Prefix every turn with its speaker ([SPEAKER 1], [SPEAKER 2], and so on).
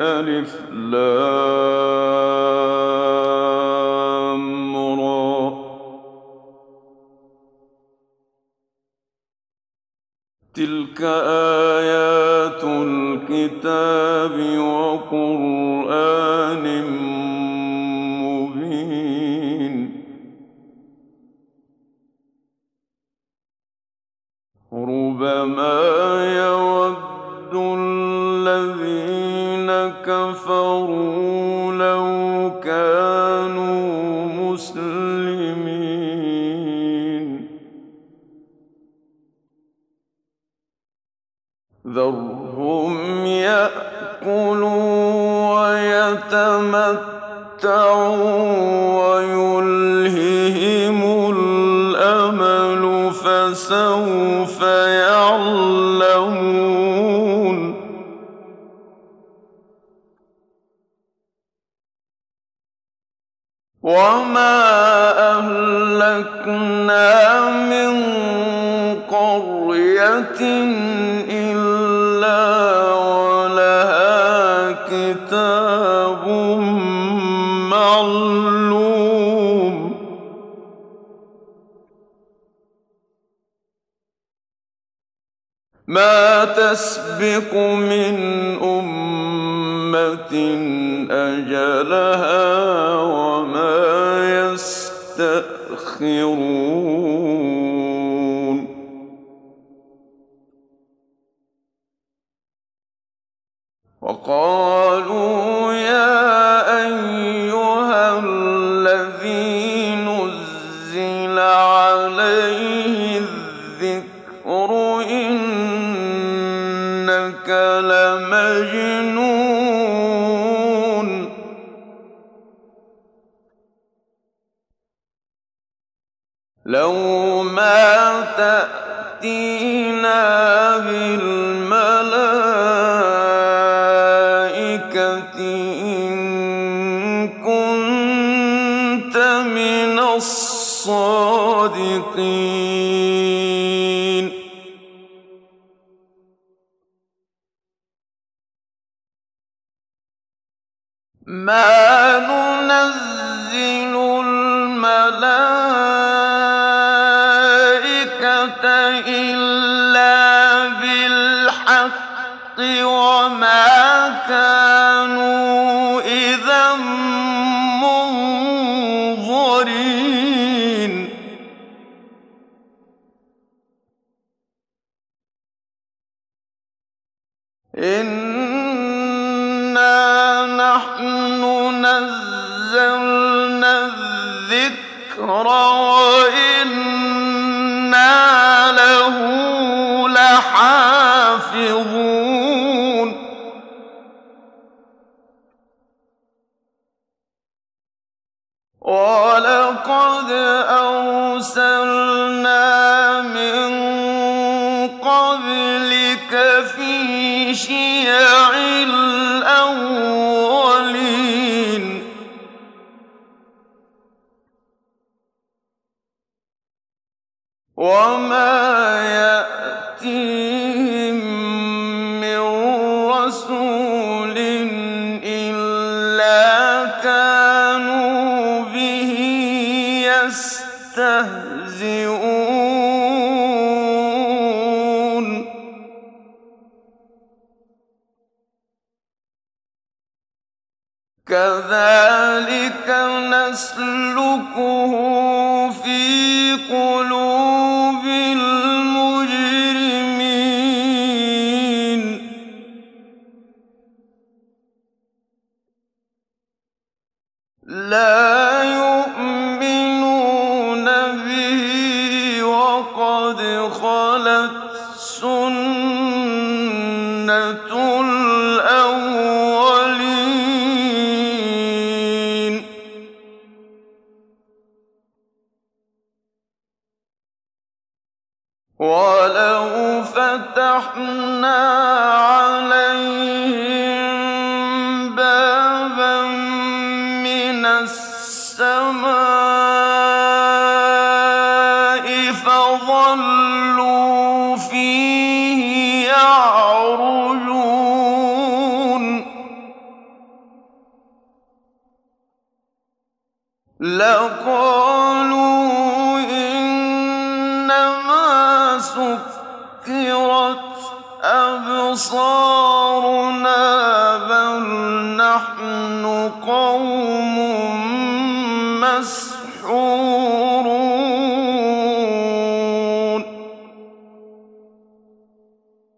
[SPEAKER 1] ألف لام را تلك آيات الكتاب وقرآن مبين ربما يود الذين كفروا لو كانوا مسلمين ذرهم يأكلوا ويتمتعوا ويلههم الأمل فسوف يعلمون وما أهلكنا من قرية إلا ولها كتاب معلوم ما تسبق من أمة أجلها وما يستأخرون وقالوا يا أيها الذي نزل عليه الذكر إنك لمجنون لو ما تأتينا بالملائكة إن كنت من الصادقين ما ننزل الملائكة إلا بالحق وما كانوا إذا منظرين إنا نحن نزلنا الذكر وإنا له لحافظون ولقد أرسلنا من قبلك في شيع الأولين وما يأتيهم من رسول إلا كانوا به يستهزئون كذلك نسلكه في قلوب المجرمين لا يؤمنون به وقد خلت سنة الأولين ولو فتحنا عليهم بابا من السماء فظلوا فيه يعرجون لقالوا إنما سكرت أبصارنا بل نحن قوم مسحورون